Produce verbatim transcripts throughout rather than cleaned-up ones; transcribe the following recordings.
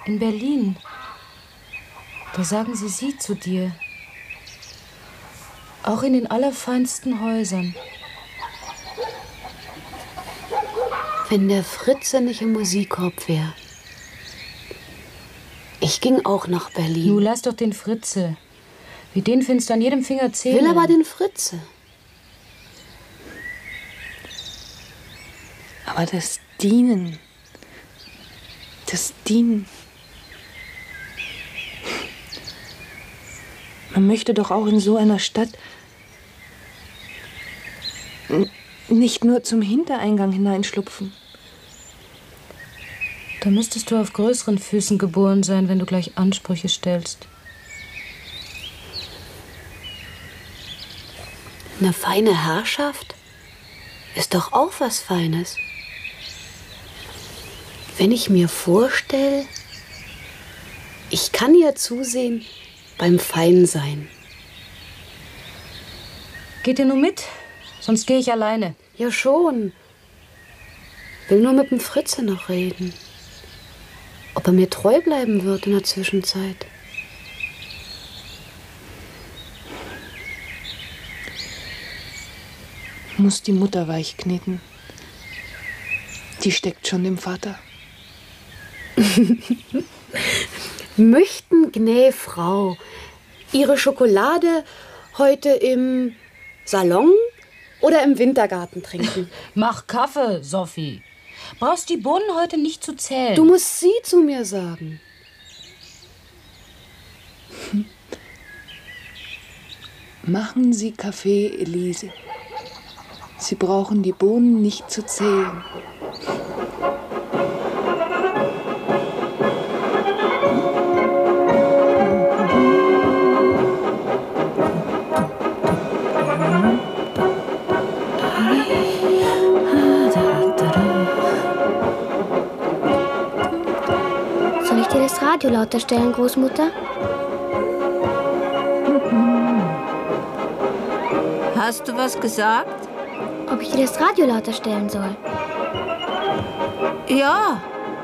In Berlin. Da sagen sie Sie zu dir. Auch in den allerfeinsten Häusern. Wenn der Fritze nicht im Musikkorb wäre. Ich ging auch nach Berlin. Nu, lass doch den Fritze. Wie den findest du an jedem Finger zählen. Will aber den Fritze. Aber das Dienen, das Dienen. Man möchte doch auch in so einer Stadt nicht nur zum Hintereingang hineinschlupfen. Da müsstest du auf größeren Füßen geboren sein, wenn du gleich Ansprüche stellst. Eine feine Herrschaft ist doch auch was Feines. Wenn ich mir vorstelle, ich kann ja zusehen beim Feinsein. Geht ihr nur mit? Sonst gehe ich alleine. Ja schon. Will nur mit dem Fritze noch reden. Ob er mir treu bleiben wird in der Zwischenzeit. Muss die Mutter weich kneten. Die steckt schon dem Vater. Möchten gnä Frau ihre Schokolade heute im Salon oder im Wintergarten trinken? Mach Kaffee, Sophie. Brauchst die Bohnen heute nicht zu zählen. Du musst sie zu mir sagen. Machen Sie Kaffee, Elise. Sie brauchen die Bohnen nicht zu zählen. Soll ich dir das Radio lauter stellen, Großmutter? Hast du was gesagt? Ob ich dir das Radio lauter stellen soll? Ja.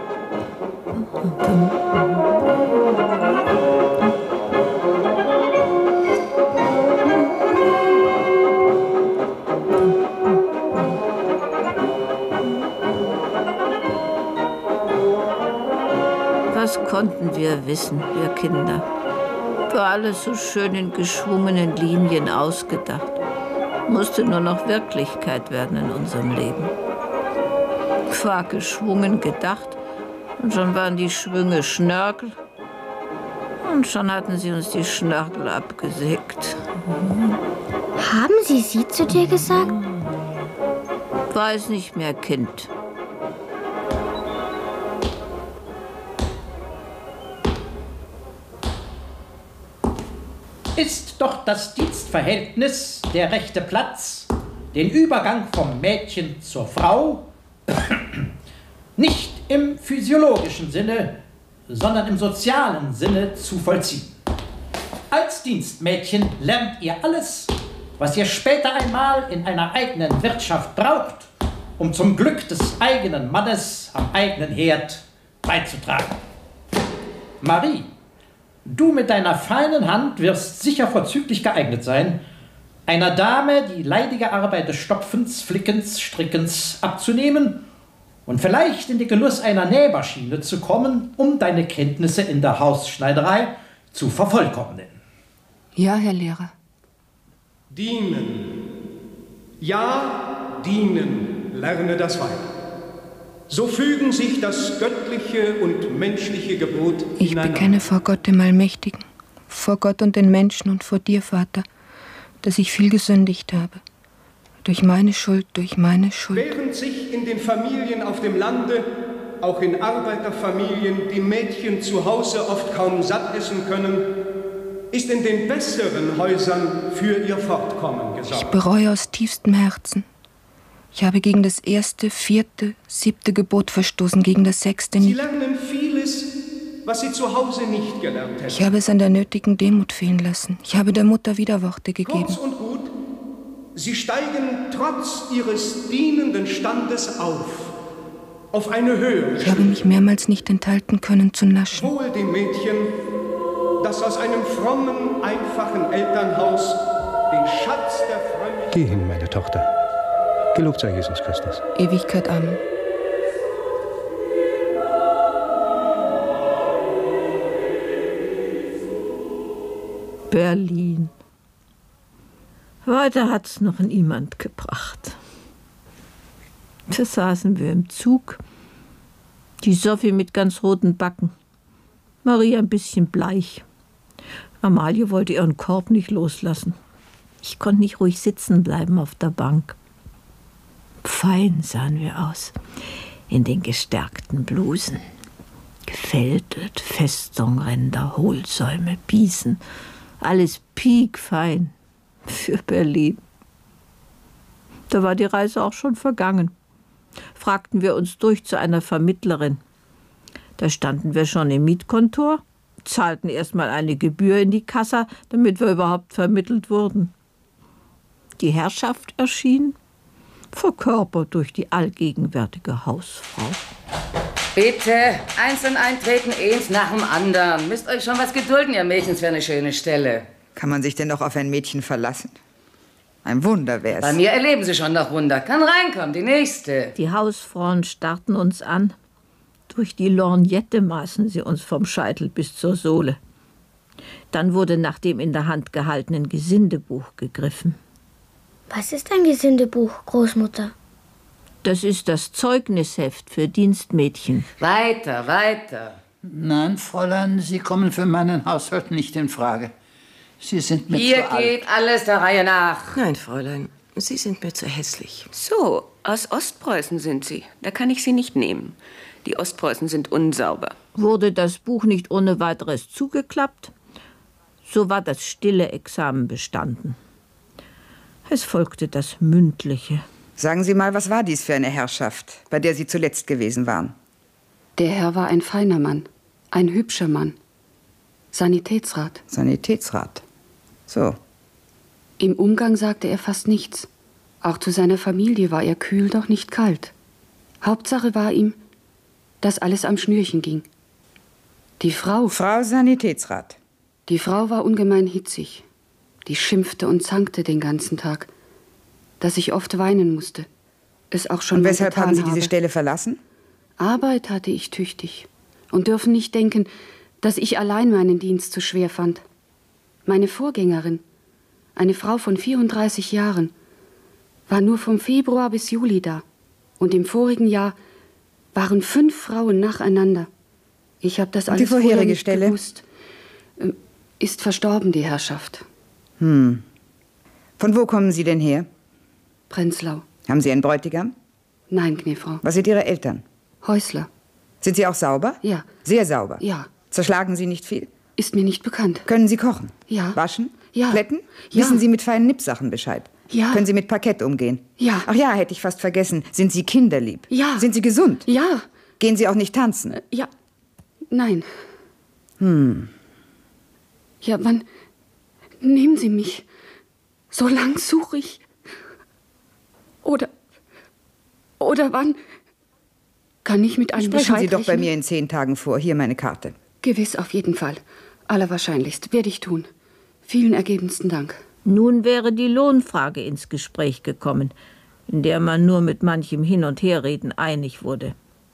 Was konnten wir wissen, wir Kinder? War alles so schön in geschwungenen Linien ausgedacht. Musste nur noch Wirklichkeit werden in unserem Leben. War geschwungen gedacht und schon waren die Schwünge Schnörkel und schon hatten sie uns die Schnörkel abgesägt. Haben sie sie zu dir gesagt? Weiß nicht mehr, Kind. Ist doch das Dienstverhältnis der rechte Platz, den Übergang vom Mädchen zur Frau, nicht im physiologischen Sinne, sondern im sozialen Sinne zu vollziehen. Als Dienstmädchen lernt ihr alles, was ihr später einmal in einer eigenen Wirtschaft braucht, um zum Glück des eigenen Mannes am eigenen Herd beizutragen. Marie, du mit deiner feinen Hand wirst sicher vorzüglich geeignet sein, einer Dame die leidige Arbeit des Stopfens, Flickens, Strickens abzunehmen und vielleicht in den Genuss einer Nähmaschine zu kommen, um deine Kenntnisse in der Hausschneiderei zu vervollkommnen. Ja, Herr Lehrer. Dienen. Ja, dienen, lerne das Weib. So fügen sich das göttliche und menschliche Gebot Ich ineinander. bekenne vor Gott dem Allmächtigen, vor Gott und den Menschen und vor dir, Vater, dass ich viel gesündigt habe. Durch meine Schuld, durch meine Schuld. Während sich in den Familien auf dem Lande, auch in Arbeiterfamilien, die Mädchen zu Hause oft kaum satt essen können, ist in den besseren Häusern für ihr Fortkommen gesorgt. Ich bereue aus tiefstem Herzen. Ich habe gegen das erste, vierte, siebte Gebot verstoßen, gegen das sechste Sie nicht. lernen vieles, was sie zu Hause nicht gelernt hätten. Ich habe es an der nötigen Demut fehlen lassen. Ich habe der Mutter Widerworte gegeben. Kurz und gut, sie steigen trotz ihres dienenden Standes auf, auf eine höhere Ich habe mich mehrmals nicht enthalten können zu naschen. Wohl dem Mädchen, das aus einem frommen, einfachen Elternhaus den Schatz der Frömmigkeit... Geh hin, meine Tochter. Gelobt sei Jesus Christus. Ewigkeit, Amen. Berlin. Weiter hat's noch niemand gebracht. Da saßen wir im Zug. Die Sophie mit ganz roten Backen. Maria ein bisschen bleich. Amalie wollte ihren Korb nicht loslassen. Ich konnte nicht ruhig sitzen bleiben auf der Bank. Fein sahen wir aus. In den gestärkten Blusen. Gefältet, Festungränder, Hohlsäume, Biesen. Alles piekfein für Berlin. Da war die Reise auch schon vergangen. Fragten wir uns durch zu einer Vermittlerin. Da standen wir schon im Mietkontor, zahlten erstmal eine Gebühr in die Kassa, damit wir überhaupt vermittelt wurden. Die Herrschaft erschien, verkörpert durch die allgegenwärtige Hausfrau. Bitte, einzeln eintreten, eins nach dem anderen. Müsst euch schon was gedulden, ihr Mädchens, für eine schöne Stelle. Kann man sich denn noch auf ein Mädchen verlassen? Ein Wunder wär's. Bei mir erleben Sie schon noch Wunder. Kann reinkommen, die nächste. Die Hausfrauen starrten uns an. Durch die Lorgnette maßen sie uns vom Scheitel bis zur Sohle. Dann wurde nach dem in der Hand gehaltenen Gesindebuch gegriffen. Was ist ein Gesindebuch, Großmutter? Das ist das Zeugnisheft für Dienstmädchen. Weiter, weiter. Nein, Fräulein, Sie kommen für meinen Haushalt nicht in Frage. Sie sind mir Hier zu alt. geht alles der Reihe nach. Nein, Fräulein, Sie sind mir zu hässlich. So, aus Ostpreußen sind Sie. Da kann ich Sie nicht nehmen. Die Ostpreußen sind unsauber. Wurde das Buch nicht ohne weiteres zugeklappt, so war das stille Examen bestanden. Es folgte das mündliche. Sagen Sie mal, was war dies für eine Herrschaft, bei der Sie zuletzt gewesen waren? Der Herr war ein feiner Mann, ein hübscher Mann. Sanitätsrat. Sanitätsrat. So. Im Umgang sagte er fast nichts. Auch zu seiner Familie war er kühl, doch nicht kalt. Hauptsache war ihm, dass alles am Schnürchen ging. Die Frau... Frau Sanitätsrat. Die Frau war ungemein hitzig. Die schimpfte und zankte den ganzen Tag, dass ich oft weinen musste. Es auch schon Und weshalb haben Sie habe. diese Stelle verlassen? Arbeit hatte ich tüchtig. Und dürfen nicht denken, dass ich allein meinen Dienst zu schwer fand. Meine Vorgängerin, eine Frau von vierunddreißig Jahren, war nur vom Februar bis Juli da. Und im vorigen Jahr waren fünf Frauen nacheinander. Ich habe das Und alles die vorherige vorher nicht Stelle? gewusst. Ähm, Ist verstorben, die Herrschaft. Hm. Von wo kommen Sie denn her? Prenzlau. Haben Sie einen Bräutigam? Nein, Gnäfrau. Was sind Ihre Eltern? Häusler. Sind Sie auch sauber? Ja. Sehr sauber? Ja. Zerschlagen Sie nicht viel? Ist mir nicht bekannt. Können Sie kochen? Ja. Waschen? Ja. Plätten? Ja. Wissen Sie mit feinen Nippsachen Bescheid? Ja. Können Sie mit Parkett umgehen? Ja. Ach ja, hätte ich fast vergessen. Sind Sie kinderlieb? Ja. Sind Sie gesund? Ja. Gehen Sie auch nicht tanzen? Ja. Nein. Hm. Ja, wann nehmen Sie mich? So lang suche ich. Oder, oder wann kann ich mit einem Sprechen Bescheid Sie doch rechnen? bei mir in zehn Tagen vor. Hier meine Karte. Gewiss, auf jeden Fall. Allerwahrscheinlichst. Werde ich tun. Vielen ergebensten Dank. Nun wäre die Lohnfrage ins Gespräch gekommen, in der man nur mit manchem Hin- und Herreden einig wurde.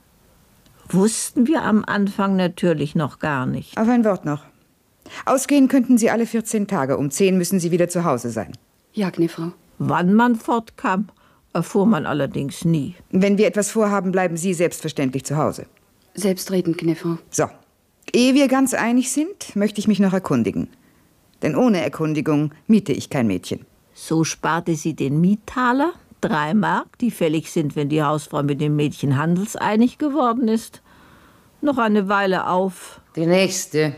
Wussten wir am Anfang natürlich noch gar nicht. Auf ein Wort noch. Ausgehen könnten Sie alle vierzehn Tage. Um zehn müssen Sie wieder zu Hause sein. Ja, Gnäfrau. Wann man fortkam, erfuhr man allerdings nie. Wenn wir etwas vorhaben, bleiben Sie selbstverständlich zu Hause. Selbstredend, Gnäfrau. So. Ehe wir ganz einig sind, möchte ich mich noch erkundigen. Denn ohne Erkundigung miete ich kein Mädchen. So sparte sie den Miettaler, drei Mark, die fällig sind, wenn die Hausfrau mit dem Mädchen handelseinig geworden ist, noch eine Weile auf. Die nächste.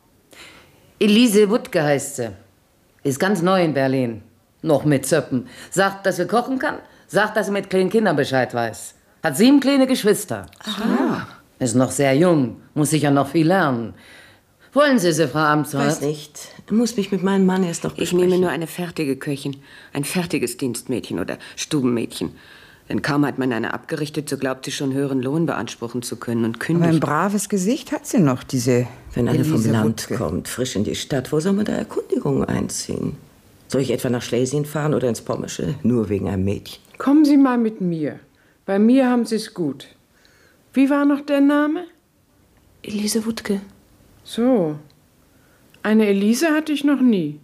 Elise Wuttke heißt sie. Ist ganz neu in Berlin. Noch mit Zöppen. Sagt, dass sie kochen kann. Sagt, dass sie mit kleinen Kindern Bescheid weiß. Hat sieben kleine Geschwister. Aha. Ist noch sehr jung. Muss sicher noch viel lernen. Wollen Sie sie, Frau Amtsrat? Weiß nicht. Muss mich mit meinem Mann erst noch besprechen. Ich nehme nur eine fertige Köchin. Ein fertiges Dienstmädchen oder Stubenmädchen. Denn kaum hat man eine abgerichtet, so glaubt sie schon höheren Lohn beanspruchen zu können und kündigt. Aber ein braves Gesicht hat sie noch, diese Wenn eine vom Elise Land Wuttke. kommt, frisch in die Stadt, wo soll man da Erkundigungen einziehen? Soll ich etwa nach Schlesien fahren oder ins Pommersche? Nur wegen einem Mädchen. Kommen Sie mal mit mir. Bei mir haben Sie es gut. Wie war noch der Name? Elise Wuttke. So. Eine Elise hatte ich noch nie.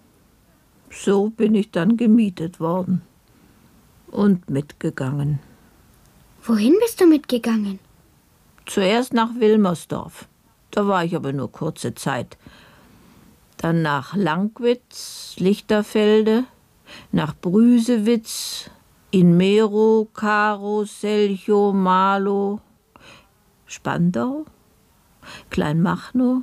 So bin ich dann gemietet worden. Und mitgegangen. Wohin bist du mitgegangen? Zuerst nach Wilmersdorf. Da war ich aber nur kurze Zeit. Dann nach Langwitz, Lichterfelde, nach Brüsewitz, Inmero, Karo, Selchow, Marlow, Spandau, Kleinmachnow,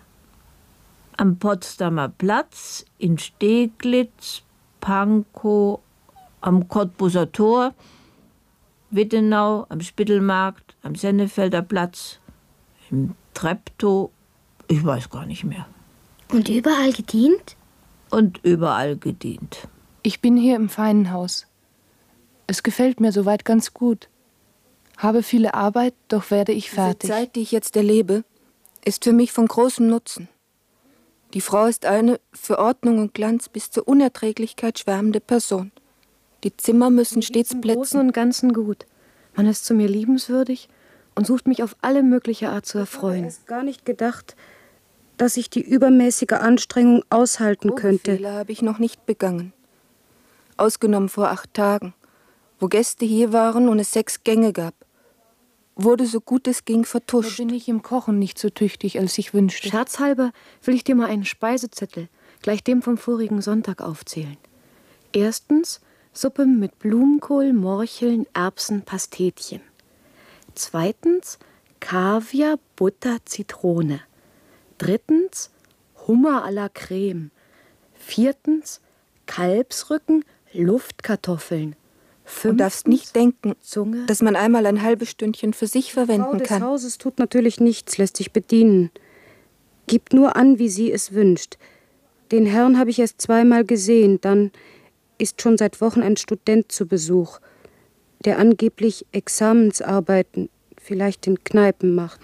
am Potsdamer Platz, in Steglitz, Pankow, am Cottbuser Tor, Wittenau, am Spittelmarkt, am Sennefelder Platz, im Treptow, ich weiß gar nicht mehr. Und überall gedient? Und überall gedient. Ich bin hier im feinen Haus. Es gefällt mir soweit ganz gut. Habe viele Arbeit, doch werde ich fertig. Die Zeit, die ich jetzt erlebe, ist für mich von großem Nutzen. Die Frau ist eine für Ordnung und Glanz bis zur Unerträglichkeit schwärmende Person. Die Zimmer müssen stets Im blitzen. Großen und Ganzen gut. Man ist zu mir liebenswürdig und sucht mich auf alle mögliche Art zu erfreuen. Ich habe erst gar nicht gedacht, dass ich die übermäßige Anstrengung aushalten könnte. Fehler habe ich noch nicht begangen. Ausgenommen vor acht Tagen, wo Gäste hier waren und es sechs Gänge gab. Wurde so gut es ging vertuscht. Da bin ich im Kochen nicht so tüchtig, als ich wünschte. Scherzhalber will ich dir mal einen Speisezettel, gleich dem vom vorigen Sonntag, aufzählen. Erstens Suppe mit Blumenkohl, Morcheln, Erbsen, Pastetchen. Zweitens Kaviar, Butter, Zitrone. Drittens Hummer à la Creme. Viertens Kalbsrücken, Luftkartoffeln. Du darfst nicht denken, Zunge, dass man einmal ein halbes Stündchen für sich verwenden Frau des kann. Hauses tut natürlich nichts, lässt sich bedienen. Gibt nur an, wie sie es wünscht. Den Herrn habe ich erst zweimal gesehen, dann ist schon seit Wochen ein Student zu Besuch, der angeblich Examensarbeiten vielleicht in Kneipen macht.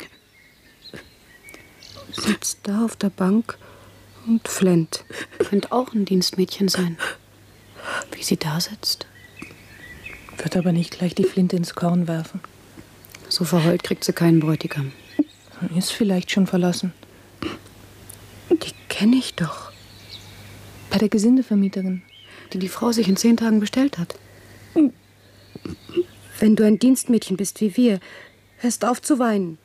Sitzt da auf der Bank und flennt. Könnte auch ein Dienstmädchen sein, wie sie da sitzt. Wird aber nicht gleich die Flinte ins Korn werfen. So verheult kriegt sie keinen Bräutigam. Ist vielleicht schon verlassen. Die kenne ich doch. Bei der Gesindevermieterin. Die die Frau sich in zehn Tagen bestellt hat. Wenn du ein Dienstmädchen bist wie wir, hörst auf zu weinen.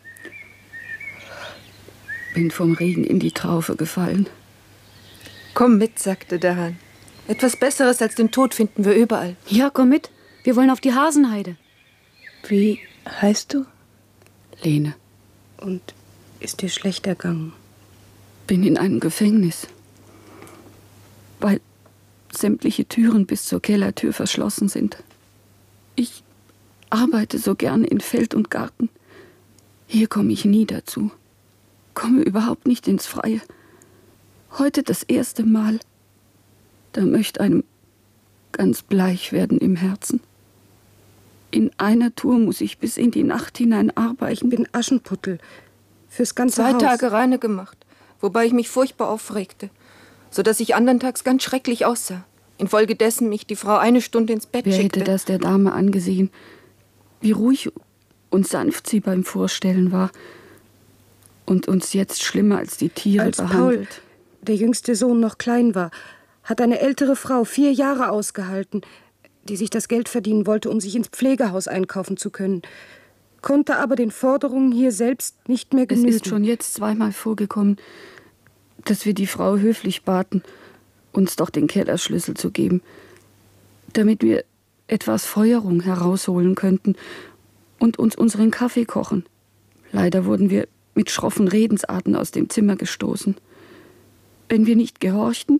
Bin vom Regen in die Traufe gefallen. Komm mit, sagte der Hahn. Etwas Besseres als den Tod finden wir überall. Ja, komm mit. Wir wollen auf die Hasenheide. Wie heißt du? Lene. Und ist dir schlecht ergangen? Bin in einem Gefängnis. Weil sämtliche Türen bis zur Kellertür verschlossen sind. Ich arbeite so gerne in Feld und Garten. Hier komme ich nie dazu. Komme überhaupt nicht ins Freie. Heute das erste Mal. Da möchte einem ganz bleich werden im Herzen. In einer Tour muss ich bis in die Nacht hinein arbeiten. Ich bin Aschenputtel. Fürs ganze Zwei Haus. Tage reine gemacht, wobei ich mich furchtbar aufregte, sodass ich andern Tags ganz schrecklich aussah. Infolgedessen mich die Frau eine Stunde ins Bett Wer schickte. hätte das der Dame angesehen, wie ruhig und sanft sie beim Vorstellen war und uns jetzt schlimmer als die Tiere Als behandelt. Paul, der jüngste Sohn, noch klein war, hat eine ältere Frau vier Jahre ausgehalten, die sich das Geld verdienen wollte, um sich ins Pflegehaus einkaufen zu können, konnte aber den Forderungen hier selbst nicht mehr genügen. Es ist schon jetzt zweimal vorgekommen, dass wir die Frau höflich baten, uns doch den Kellerschlüssel zu geben, damit wir etwas Feuerung herausholen könnten und uns unseren Kaffee kochen. Leider wurden wir mit schroffen Redensarten aus dem Zimmer gestoßen. Wenn wir nicht gehorchten,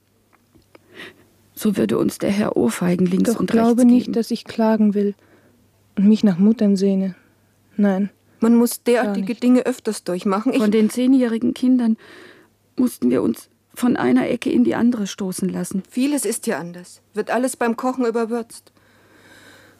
so würde uns der Herr ohrfeigen links Doch und rechts glaube geben. nicht, dass ich klagen will und mich nach Muttern sehne. Nein. Man muss derartige Dinge öfters durchmachen. Ich Von den zehnjährigen Kindern mussten wir uns von einer Ecke in die andere stoßen lassen. Vieles ist hier anders. Wird alles beim Kochen überwürzt.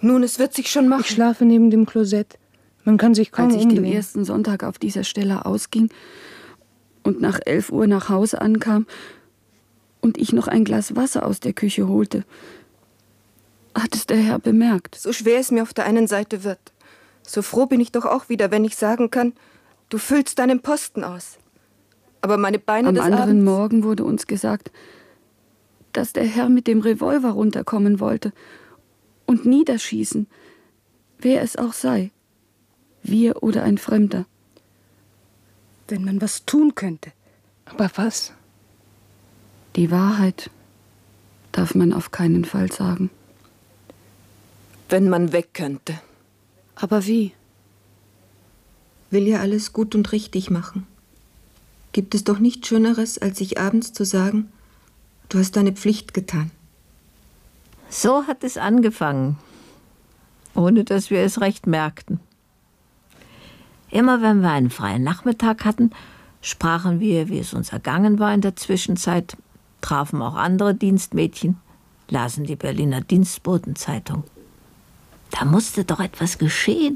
Nun, es wird sich schon machen. Ich schlafe neben dem Klosett. Man kann sich kaum Als ich umdrehen. den ersten Sonntag auf dieser Stelle ausging und nach elf Uhr nach Hause ankam und ich noch ein Glas Wasser aus der Küche holte, hat es der Herr bemerkt. So schwer es mir auf der einen Seite wird, so froh bin ich doch auch wieder, wenn ich sagen kann, du füllst deinen Posten aus. Aber meine Beine Am des anderen Abends... Morgen wurde uns gesagt, dass der Herr mit dem Revolver runterkommen wollte und niederschießen, wer es auch sei, wir oder ein Fremder. Wenn man was tun könnte. Aber was? Die Wahrheit darf man auf keinen Fall sagen. Wenn man weg könnte. Aber wie? Will ja alles gut und richtig machen. Gibt es doch nichts Schöneres, als sich abends zu sagen, du hast deine Pflicht getan. So hat es angefangen, ohne dass wir es recht merkten. Immer wenn wir einen freien Nachmittag hatten, sprachen wir, wie es uns ergangen war in der Zwischenzeit, trafen auch andere Dienstmädchen, lasen die Berliner Dienstbotenzeitung. Da musste doch etwas geschehen.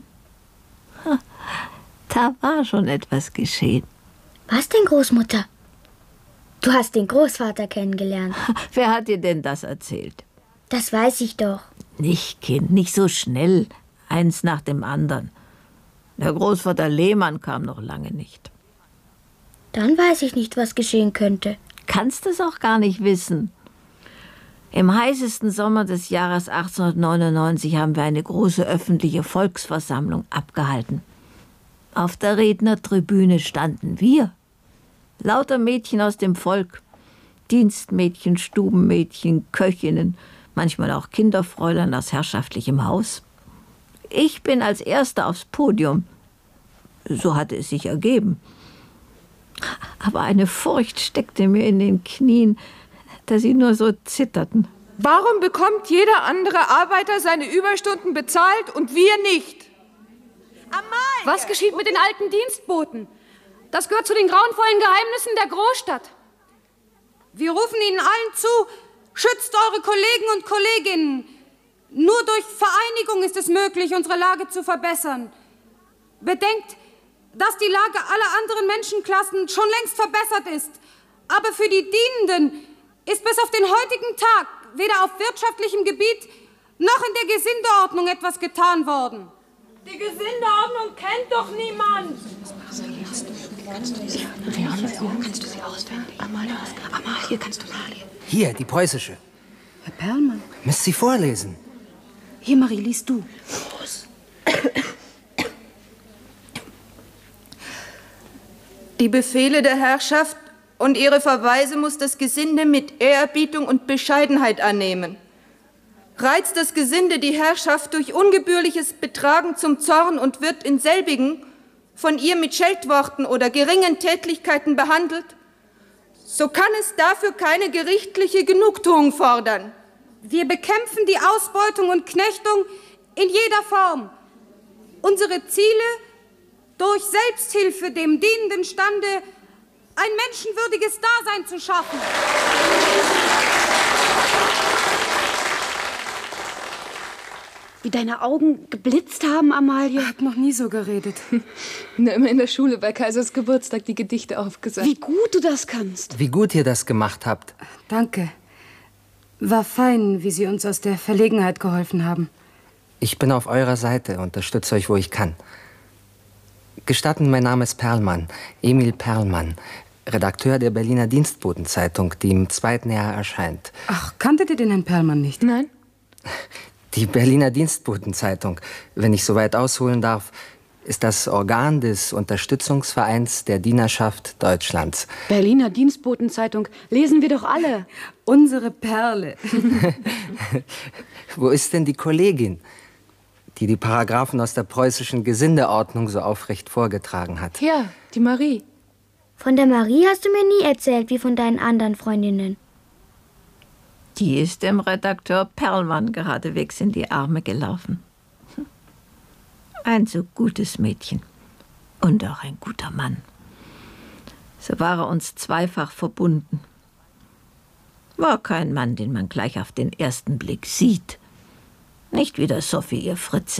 Da war schon etwas geschehen. Was denn, Großmutter? Du hast den Großvater kennengelernt. Wer hat dir denn das erzählt? Das weiß ich doch. Nicht, Kind, nicht so schnell. Eins nach dem anderen. Der Großvater Lehmann kam noch lange nicht. Dann weiß ich nicht, was geschehen könnte. Kannst es auch gar nicht wissen. Im heißesten Sommer des Jahres achtzehnhundertneunundneunzig haben wir eine große öffentliche Volksversammlung abgehalten. Auf der Rednertribüne standen wir, lauter Mädchen aus dem Volk, Dienstmädchen, Stubenmädchen, Köchinnen, manchmal auch Kinderfräulein aus herrschaftlichem Haus. Ich bin als Erste aufs Podium. So hatte es sich ergeben. Aber eine Furcht steckte mir in den Knien, dass sie nur so zitterten. Warum bekommt jeder andere Arbeiter seine Überstunden bezahlt und wir nicht? Was geschieht mit den alten Dienstboten? Das gehört zu den grauenvollen Geheimnissen der Großstadt. Wir rufen Ihnen allen zu, schützt eure Kollegen und Kolleginnen. Nur durch Vereinigung ist es möglich, unsere Lage zu verbessern. Bedenkt, dass die Lage aller anderen Menschenklassen schon längst verbessert ist. Aber für die Dienenden ist bis auf den heutigen Tag weder auf wirtschaftlichem Gebiet noch in der Gesindeordnung etwas getan worden. Die Gesindeordnung kennt doch niemand. Kannst du sie auswendig? Amalie, Amalie, kannst du mal. Hier, die preußische. Herr Perlmann. Müsst sie vorlesen. Hier, Marie, liest du. Die Befehle der Herrschaft und ihre Verweise muss das Gesinde mit Ehrerbietung und Bescheidenheit annehmen. Reizt das Gesinde die Herrschaft durch ungebührliches Betragen zum Zorn und wird in selbigen von ihr mit Scheltworten oder geringen Tätlichkeiten behandelt, so kann es dafür keine gerichtliche Genugtuung fordern. Wir bekämpfen die Ausbeutung und Knechtung in jeder Form. Unsere Ziele durch Selbsthilfe dem dienenden Stande ein menschenwürdiges Dasein zu schaffen. Wie deine Augen geblitzt haben, Amalie. Ich habe noch nie so geredet. Na, immer in der Schule bei Kaisers Geburtstag die Gedichte aufgesagt. Wie gut du das kannst. Wie gut ihr das gemacht habt. Danke. War fein, wie Sie uns aus der Verlegenheit geholfen haben. Ich bin auf eurer Seite, unterstütze euch, wo ich kann. Gestatten, mein Name ist Perlmann, Emil Perlmann, Redakteur der Berliner Dienstbotenzeitung, die im zweiten Jahr erscheint. Ach, kanntet ihr den Herrn Perlmann nicht? Nein. Die Berliner Dienstbotenzeitung, wenn ich so weit ausholen darf, ist das Organ des Unterstützungsvereins der Dienerschaft Deutschlands. Berliner Dienstbotenzeitung, lesen wir doch alle. Unsere Perle. Wo ist denn die Kollegin, die die Paragraphen aus der preußischen Gesindeordnung so aufrecht vorgetragen hat? Ja, die Marie. Von der Marie hast du mir nie erzählt, wie von deinen anderen Freundinnen. Die ist dem Redakteur Perlmann geradewegs in die Arme gelaufen. Ein so gutes Mädchen und auch ein guter Mann. So war er uns zweifach verbunden. War kein Mann, den man gleich auf den ersten Blick sieht. Nicht wieder Sophie, ihr Fritze.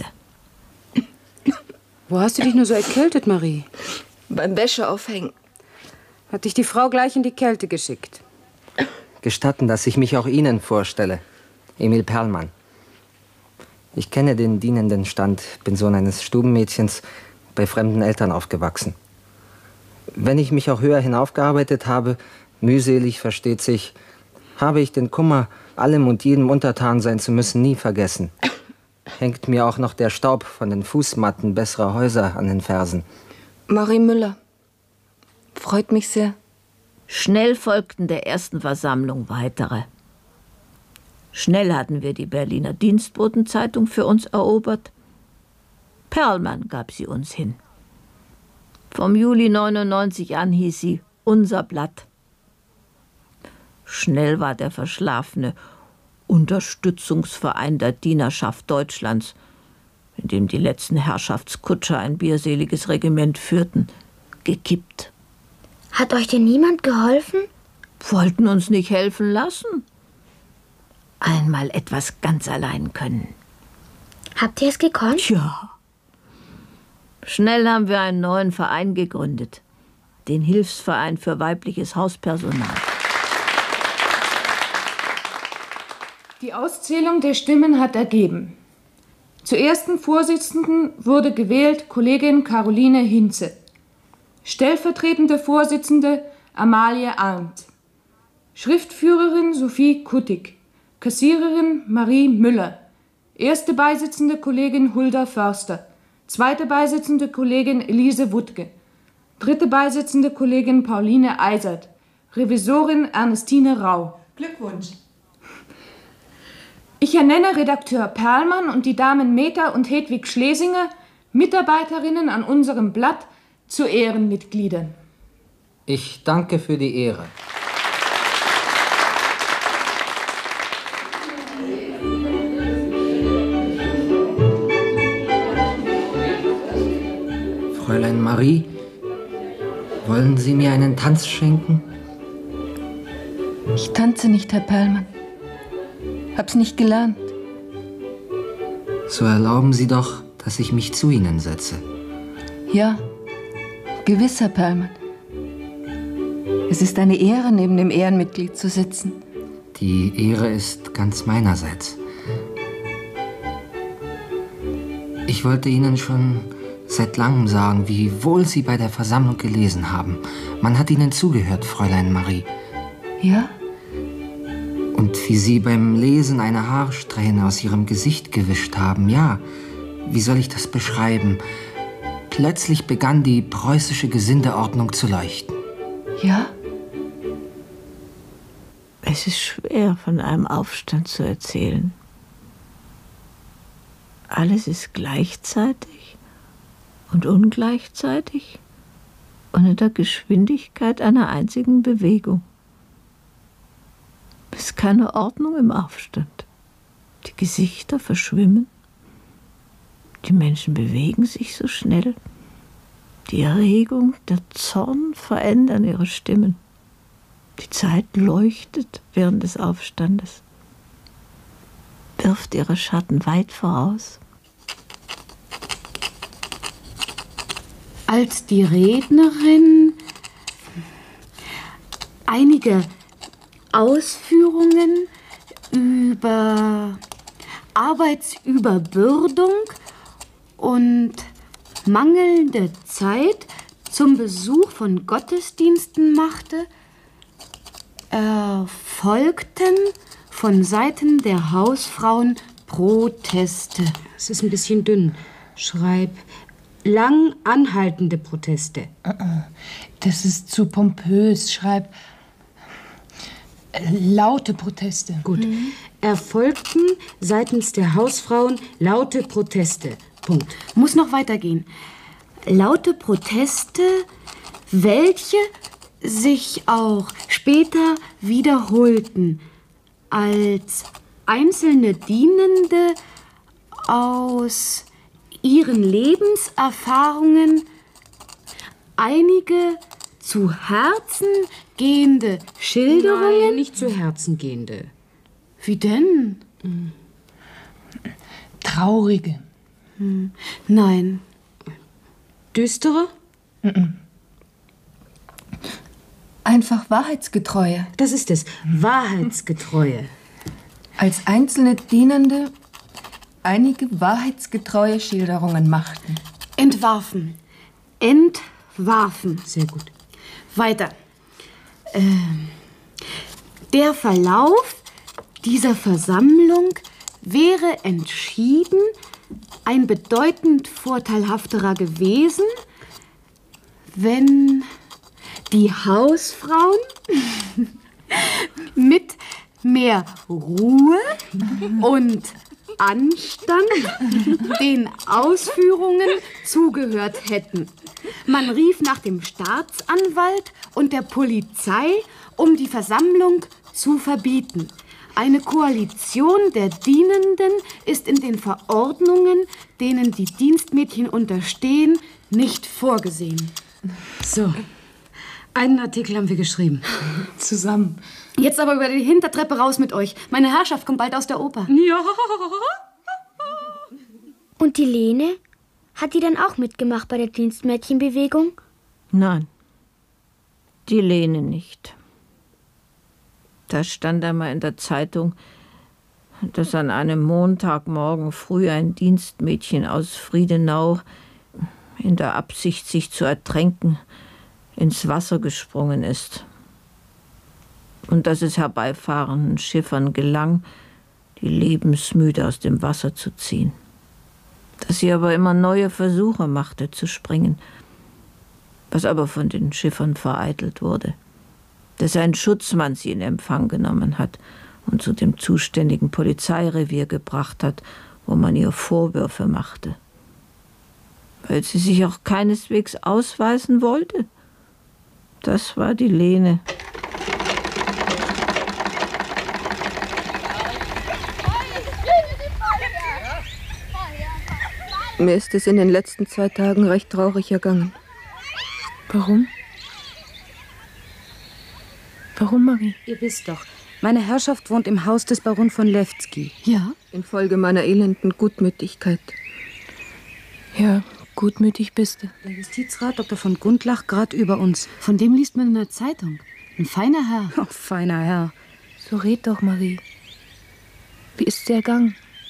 Wo hast du dich nur so erkältet, Marie? Beim Wäscheaufhängen. Hat dich die Frau gleich in die Kälte geschickt? Gestatten, dass ich mich auch Ihnen vorstelle. Emil Perlmann. Ich kenne den dienenden Stand, bin Sohn eines Stubenmädchens, bei fremden Eltern aufgewachsen. Wenn ich mich auch höher hinaufgearbeitet habe, mühselig, versteht sich, habe ich den Kummer, allem und jedem untertan sein zu müssen, nie vergessen. Hängt mir auch noch der Staub von den Fußmatten besserer Häuser an den Fersen. Marie Müller. Freut mich sehr. Schnell folgten der ersten Versammlung weitere. Schnell hatten wir die Berliner Dienstbotenzeitung für uns erobert. Perlmann gab sie uns hin. Vom Juli neunundneunzig an hieß sie Unser Blatt. Schnell war der verschlafene Unterstützungsverein der Dienerschaft Deutschlands, in dem die letzten Herrschaftskutscher ein bierseliges Regiment führten, gekippt. Hat euch denn niemand geholfen? Wollten uns nicht helfen lassen. Einmal etwas ganz allein können. Habt ihr es gekonnt? Ja. Schnell haben wir einen neuen Verein gegründet. Den Hilfsverein für weibliches Hauspersonal. Die Auszählung der Stimmen hat ergeben. Zur ersten Vorsitzenden wurde gewählt Kollegin Caroline Hinze. Stellvertretende Vorsitzende Amalie Arndt. Schriftführerin Sophie Kuttig. Kassiererin Marie Müller. Erste Beisitzende Kollegin Hulda Förster. Zweite Beisitzende Kollegin Elise Wuttke. Dritte Beisitzende Kollegin Pauline Eisert. Revisorin Ernestine Rau. Glückwunsch. Ich ernenne Redakteur Perlmann und die Damen Meta und Hedwig Schlesinger, Mitarbeiterinnen an unserem Blatt, zu Ehrenmitgliedern. Ich danke für die Ehre. Fräulein Marie, wollen Sie mir einen Tanz schenken? Ich tanze nicht, Herr Perlmann. Hab's nicht gelernt. So erlauben Sie doch, dass ich mich zu Ihnen setze. Ja, gewiss, Herr Perlmann. Es ist eine Ehre, neben dem Ehrenmitglied zu sitzen. Die Ehre ist ganz meinerseits. Ich wollte Ihnen schon seit langem sagen, wie wohl Sie bei der Versammlung gelesen haben. Man hat Ihnen zugehört, Fräulein Marie. Ja? Und wie Sie beim Lesen eine Haarsträhne aus Ihrem Gesicht gewischt haben. Ja, wie soll ich das beschreiben? Plötzlich begann die preußische Gesindeordnung zu leuchten. Ja? Es ist schwer, von einem Aufstand zu erzählen. Alles ist gleichzeitig und ungleichzeitig und in der Geschwindigkeit einer einzigen Bewegung. Es ist keine Ordnung im Aufstand. Die Gesichter verschwimmen. Die Menschen bewegen sich so schnell. Die Erregung, der Zorn verändern ihre Stimmen. Die Zeit leuchtet während des Aufstandes, wirft ihre Schatten weit voraus. Als die Rednerin einige Ausführungen über Arbeitsüberbürdung und mangelnde Zeit zum Besuch von Gottesdiensten machte, erfolgten von Seiten der Hausfrauen Proteste. Es ist ein bisschen dünn. Schreib lang anhaltende Proteste. Das ist zu pompös. Schreib laute Proteste. Gut. Mhm. Erfolgten seitens der Hausfrauen laute Proteste. Punkt. Muss noch weitergehen. Laute Proteste, welche sich auch später wiederholten, als einzelne Dienende aus ihren Lebenserfahrungen einige zu Herzen gehende Schilderungen... Nein, nicht zu Herzen gehende. Wie denn? traurige. Hm. Nein. Düstere? Mhm. Einfach wahrheitsgetreue. Das ist es. Wahrheitsgetreue. Als einzelne Dienende einige wahrheitsgetreue Schilderungen machten. Entwarfen. Entwarfen. Sehr gut. Weiter. Ähm, der Verlauf dieser Versammlung wäre entschieden ein bedeutend vorteilhafterer gewesen, wenn die Hausfrauen mit mehr Ruhe und Anstand den Ausführungen zugehört hätten. Man rief nach dem Staatsanwalt und der Polizei, um die Versammlung zu verbieten. Eine Koalition der Dienenden ist in den Verordnungen, denen die Dienstmädchen unterstehen, nicht vorgesehen. So, einen Artikel haben wir geschrieben. Zusammen. Jetzt aber über die Hintertreppe raus mit euch. Meine Herrschaft kommt bald aus der Oper. Ja. Und die Lene? Hat die dann auch mitgemacht bei der Dienstmädchenbewegung? Nein, die Lene nicht. Da stand einmal in der Zeitung, dass an einem Montagmorgen früh ein Dienstmädchen aus Friedenau in der Absicht, sich zu ertränken, ins Wasser gesprungen ist. Und dass es herbeifahrenden Schiffern gelang, die lebensmüde aus dem Wasser zu ziehen. Dass sie aber immer neue Versuche machte zu springen, was aber von den Schiffern vereitelt wurde. Dass ein Schutzmann sie in Empfang genommen hat und zu dem zuständigen Polizeirevier gebracht hat, wo man ihr Vorwürfe machte. Weil sie sich auch keineswegs ausweisen wollte. Das war die Lene. Mir ist es in den letzten zwei Tagen recht traurig ergangen. Warum? Warum, Marie? Ihr wisst doch, meine Herrschaft wohnt im Haus des Baron von Lewski. Ja? Infolge meiner elenden Gutmütigkeit. Ja, gutmütig bist du. Der Justizrat Doktor von Gundlach gerade über uns. Von dem liest man in der Zeitung. Ein feiner Herr. Oh, feiner Herr. So red doch, Marie. Wie ist der Gang?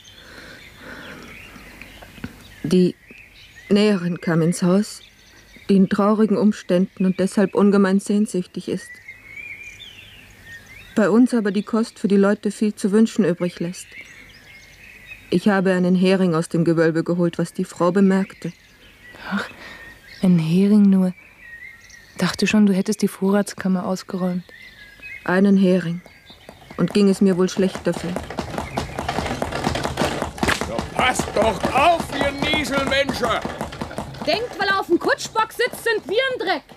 Die Näherin kam ins Haus, die in traurigen Umständen und deshalb ungemein sehnsüchtig ist. Bei uns aber die Kost für die Leute viel zu wünschen übrig lässt. Ich habe einen Hering aus dem Gewölbe geholt, was die Frau bemerkte. Ach, ein Hering nur. Dachte schon, du hättest die Vorratskammer ausgeräumt. Einen Hering. Und ging es mir wohl schlecht dafür. So, passt doch auf, ihr Nieselmenschen! Denkt, weil er auf dem Kutschbock sitzt, sind wir im Dreck.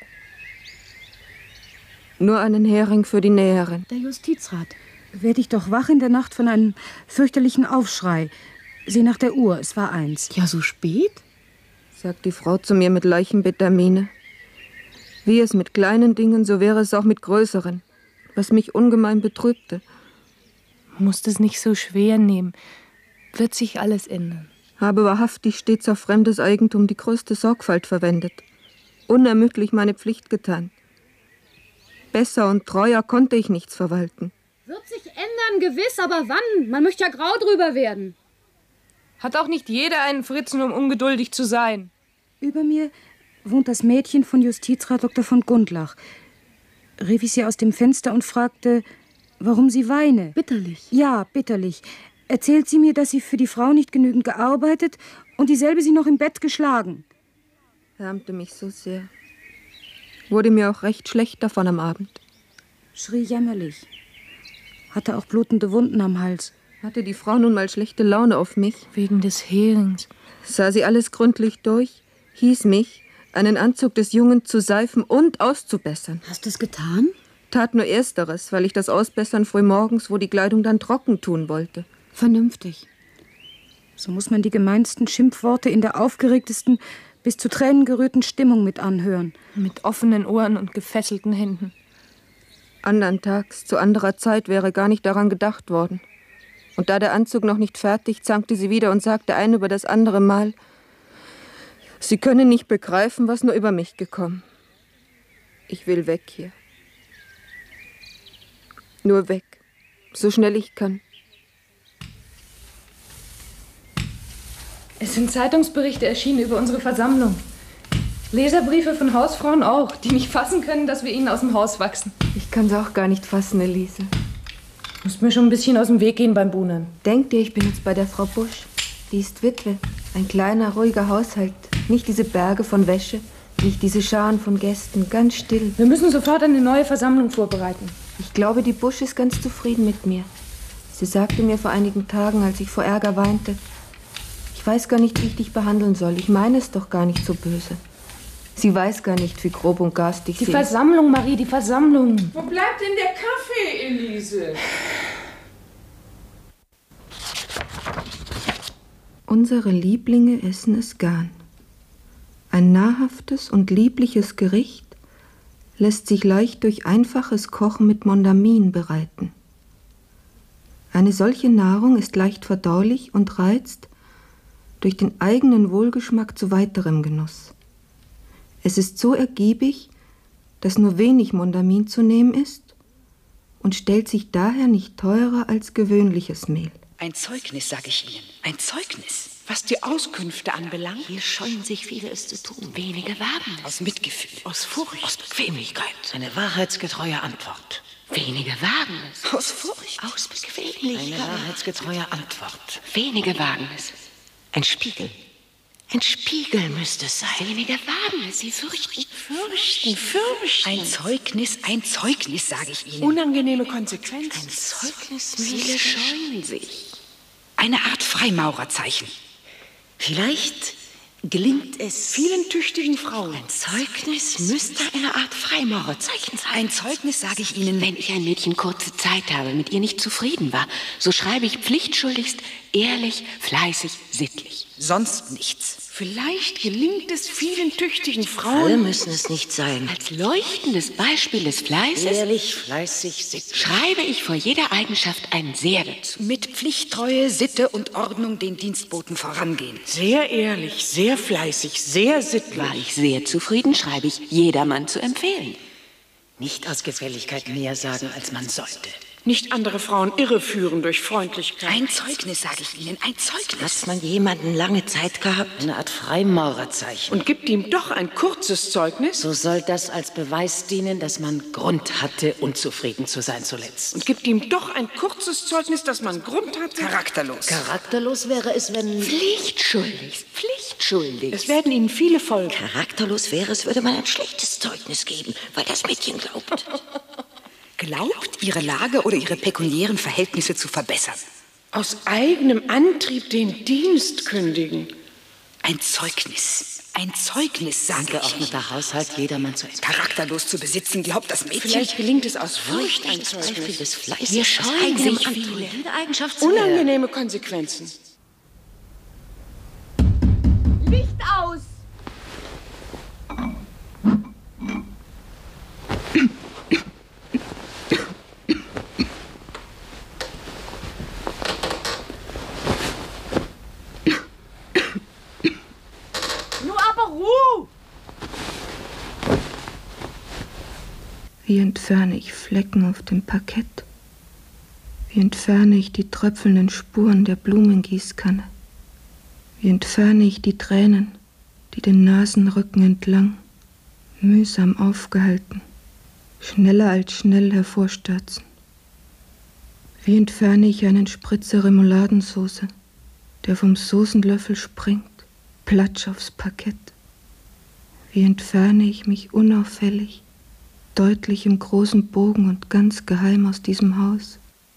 Nur einen Hering für die Näherin. Der Justizrat. Werd ich doch wach in der Nacht von einem fürchterlichen Aufschrei. Sieh nach der Uhr, es war eins. Ja, so spät? Sagt die Frau zu mir mit leichenbitter Miene. Wie es mit kleinen Dingen, so wäre es auch mit größeren, was mich ungemein betrübte. Musst es nicht so schwer nehmen. Wird sich alles ändern. Habe wahrhaftig stets auf fremdes Eigentum die größte Sorgfalt verwendet. Unermüdlich meine Pflicht getan. Besser und treuer konnte ich nichts verwalten. Wird sich ändern, gewiss, aber wann? Man möchte ja grau drüber werden. Hat auch nicht jeder einen Fritzen, um ungeduldig zu sein. Über mir wohnt das Mädchen von Justizrat Doktor von Gundlach. Rief ich sie aus dem Fenster und fragte, warum sie weine. Bitterlich? Ja, bitterlich. Erzählt sie mir, dass sie für die Frau nicht genügend gearbeitet und dieselbe sie noch im Bett geschlagen. Härmte mich so sehr. Wurde mir auch recht schlecht davon am Abend. Schrie jämmerlich. Hatte auch blutende Wunden am Hals. Hatte die Frau nun mal schlechte Laune auf mich? Wegen des Herings. Sah sie alles gründlich durch, hieß mich, einen Anzug des Jungen zu seifen und auszubessern. Hast du es getan? Tat nur Ersteres, weil ich das Ausbessern frühmorgens, wo die Kleidung dann trocken tun wollte. Vernünftig. So muss man die gemeinsten Schimpfworte in der aufgeregtesten, bis zu Tränen gerührten Stimmung mit anhören. Mit offenen Ohren und gefesselten Händen. Andern Tags, zu anderer Zeit, wäre gar nicht daran gedacht worden. Und da der Anzug noch nicht fertig, zankte sie wieder und sagte ein über das andere Mal, Sie können nicht begreifen, was nur über mich gekommen. Ich will weg hier. Nur weg, so schnell ich kann. Es sind Zeitungsberichte erschienen über unsere Versammlung. Leserbriefe von Hausfrauen auch, die nicht fassen können, dass wir ihnen aus dem Haus wachsen. Ich kann es auch gar nicht fassen, Elise. Du musst mir schon ein bisschen aus dem Weg gehen beim Buhnern. Denk dir, ich bin jetzt bei der Frau Busch. Die ist Witwe. Ein kleiner, ruhiger Haushalt. Nicht diese Berge von Wäsche, nicht diese Scharen von Gästen. Ganz still. Wir müssen sofort eine neue Versammlung vorbereiten. Ich glaube, die Busch ist ganz zufrieden mit mir. Sie sagte mir vor einigen Tagen, als ich vor Ärger weinte, ich weiß gar nicht, wie ich dich behandeln soll. Ich meine es doch gar nicht so böse. Sie weiß gar nicht, wie grob und garstig sie ist. Die Versammlung, Marie, die Versammlung. Wo bleibt denn der Kaffee, Elise? Unsere Lieblinge essen es gern. Ein nahrhaftes und liebliches Gericht lässt sich leicht durch einfaches Kochen mit Mondamin bereiten. Eine solche Nahrung ist leicht verdaulich und reizt durch den eigenen Wohlgeschmack zu weiterem Genuss. Es ist so ergiebig, dass nur wenig Mondamin zu nehmen ist und stellt sich daher nicht teurer als gewöhnliches Mehl. Ein Zeugnis, sage ich Ihnen, ein Zeugnis. Was die Auskünfte anbelangt. Hier scheuen sich viele, es zu tun. Wenige wagen es. Aus Mitgefühl, aus Furcht, aus Bequemlichkeit. Eine wahrheitsgetreue Antwort. Wenige wagen es. Aus Furcht, aus Bequemlichkeit. Eine wahrheitsgetreue Antwort. Wenige wagen es. Ein Spiegel. Ein Spiegel müsste es sein. Wenige wagen es. Sie fürchten, fürchten, fürchten. Ein Zeugnis, ein Zeugnis, sage ich Ihnen. Unangenehme Konsequenzen. Ein Zeugnis. Viele scheuen sich. Eine Art Freimaurerzeichen. Vielleicht gelingt es vielen tüchtigen Frauen. Ein Zeugnis müsste eine Art Freimaurerzeichen sein. Ein Zeugnis, sage ich Ihnen. Wenn ich ein Mädchen kurze Zeit habe, mit ihr nicht zufrieden war, so schreibe ich pflichtschuldigst, ehrlich, fleißig, sittlich. Sonst nichts. Vielleicht gelingt es vielen tüchtigen Frauen. Alle müssen es nicht sein. Als leuchtendes Beispiel des Fleißes, ehrlich, fleißig, sittlich, schreibe ich vor jeder Eigenschaft ein Sehr dazu. Mit Pflichttreue, Sitte und Ordnung den Dienstboten vorangehen. Sehr ehrlich, sehr fleißig, sehr sittlich. War ich sehr zufrieden, schreibe ich jedermann zu empfehlen. Nicht aus Gefälligkeit mehr sagen, als man sollte. Nicht andere Frauen irreführen durch Freundlichkeit. Ein Zeugnis, sage ich Ihnen, ein Zeugnis. Hat man jemanden lange Zeit gehabt? Eine Art Freimaurerzeichen. Und gibt ihm doch ein kurzes Zeugnis? So soll das als Beweis dienen, dass man Grund hatte, unzufrieden zu sein zuletzt. Und gibt ihm doch ein kurzes Zeugnis, dass man Grund hatte? Charakterlos. Charakterlos wäre es, wenn... Pflichtschuldig, pflichtschuldig. Es werden Ihnen viele folgen. Charakterlos wäre es, würde man ein schlechtes Zeugnis geben, weil das Mädchen glaubt. Glaubt, ihre Lage oder ihre pekuniären Verhältnisse zu verbessern. Aus eigenem Antrieb den Dienst kündigen. Ein Zeugnis. Ein Zeugnis, sage ich. Geordneter Haushalt, jedermann zu essen. Charakterlos zu besitzen, glaubt das Mädchen. Vielleicht gelingt es aus Furcht, ein Zeugnis des Fleißes. Hier scheuen sich viele. Unangenehme Konsequenzen. Licht aus! Wie entferne ich Flecken auf dem Parkett? Wie entferne ich die tröpfelnden Spuren der Blumengießkanne? Wie entferne ich die Tränen, die den Nasenrücken entlang, mühsam aufgehalten, schneller als schnell hervorstürzen? Wie entferne ich einen Spritzer Remouladensauce, der vom Soßenlöffel springt, platsch aufs Parkett? Wie entferne ich mich unauffällig, deutlich im großen Bogen und ganz geheim aus diesem Haus?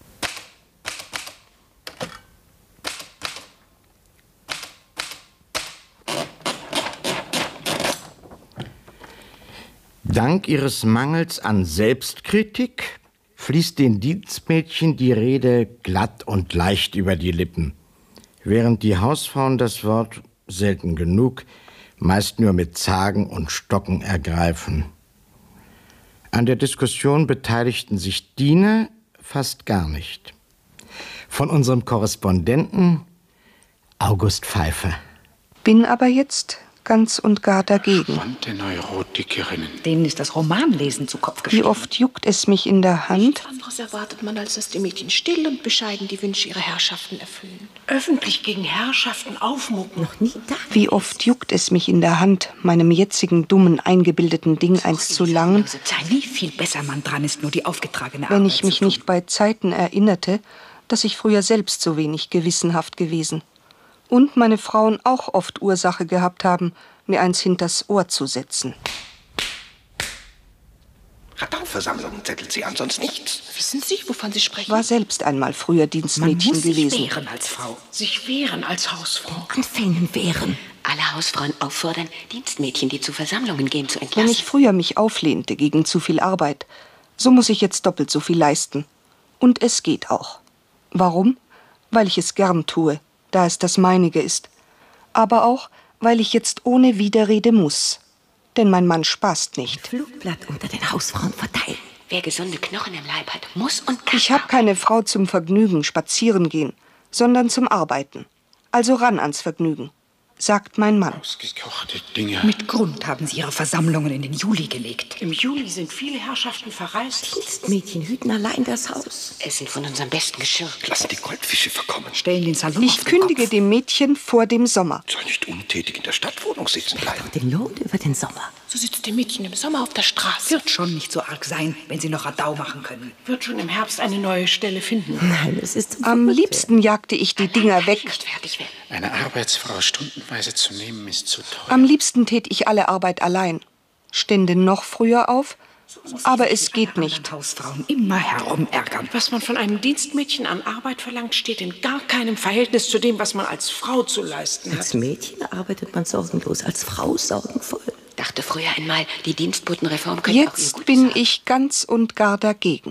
Dank ihres Mangels an Selbstkritik fließt den Dienstmädchen die Rede glatt und leicht über die Lippen, während die Hausfrauen das Wort, selten genug, meist nur mit Zagen und Stocken ergreifen. An der Diskussion beteiligten sich Diener fast gar nicht. Von unserem Korrespondenten August Pfeiffer. Bin aber jetzt ganz und gar dagegen. Charmante Neurotikerinnen. Denen ist das Romanlesen zu Kopf Wie gestiegen. oft juckt es mich in der Hand? Nichts anderes erwartet man, als dass die Mädchen still und bescheiden die Wünsche ihrer Herrschaften erfüllen. Öffentlich gegen Herrschaften aufmucken. Noch nie da. Wie oft juckt es mich in der Hand, meinem jetzigen dummen, eingebildeten Ding eins zu langen, Wie viel besser man dran ist, nur die aufgetragene wenn Arbeit ich mich zu tun. nicht bei Zeiten erinnerte, dass ich früher selbst so wenig gewissenhaft gewesen. Und meine Frauen auch oft Ursache gehabt haben, mir eins hinters Ohr zu setzen. Radauversammlungen zettelt sie an, sonst nichts. Wissen Sie, wovon Sie sprechen? War selbst einmal früher Dienstmädchen Man muss sich gewesen. wehren als Frau. Sich wehren als Hausfrau. Anfängen wehren. Alle Hausfrauen auffordern, Dienstmädchen, die zu Versammlungen gehen, zu entlassen. Wenn ich früher mich auflehnte gegen zu viel Arbeit, so muss ich jetzt doppelt so viel leisten. Und es geht auch. Warum? Weil ich es gern tue, da es das meinige ist. Aber auch, weil ich jetzt ohne Widerrede muss. Denn mein Mann spaßt nicht. Flugblatt unter den Hausfrauen verteilen. Wer gesunde Knochen im Leib hat, muss und kann. Ich habe keine Frau zum Vergnügen, spazieren gehen, sondern zum Arbeiten. Also ran ans Vergnügen, sagt mein Mann. Ausgekochte Dinge. Mit Grund haben Sie Ihre Versammlungen in den Juli gelegt. Im Juli sind viele Herrschaften verreist. Dienstmädchen hüten allein das Haus. Es sind von unserem besten Geschirr. Lassen die Goldfische verkommen. Stellen den Salon Ich kündige dem Mädchen vor dem Sommer. Soll nicht untätig in der Stadtwohnung sitzen bleiben. Den Lohn über den Sommer. So sitzt dem Mädchen im Sommer auf der Straße. Wird schon nicht so arg sein, wenn Sie noch Radau machen können. Wird schon im Herbst eine neue Stelle finden. Nein, es ist am liebsten jagte ich die Dinger weg. Eine Arbeitsfrau stundenweise zu nehmen, ist zu teuer. Am liebsten tät ich alle Arbeit allein. Stände noch früher auf, aber es geht nicht. Hausfrauen immer herumärgern. Was man von einem Dienstmädchen an Arbeit verlangt, steht in gar keinem Verhältnis zu dem, was man als Frau zu leisten hat. Als Mädchen arbeitet man sorgenlos, als Frau sorgenvoll. Dachte früher einmal, die Dienstbotenreform könnte auch ihm Jetzt gut bin ich ganz und gar dagegen.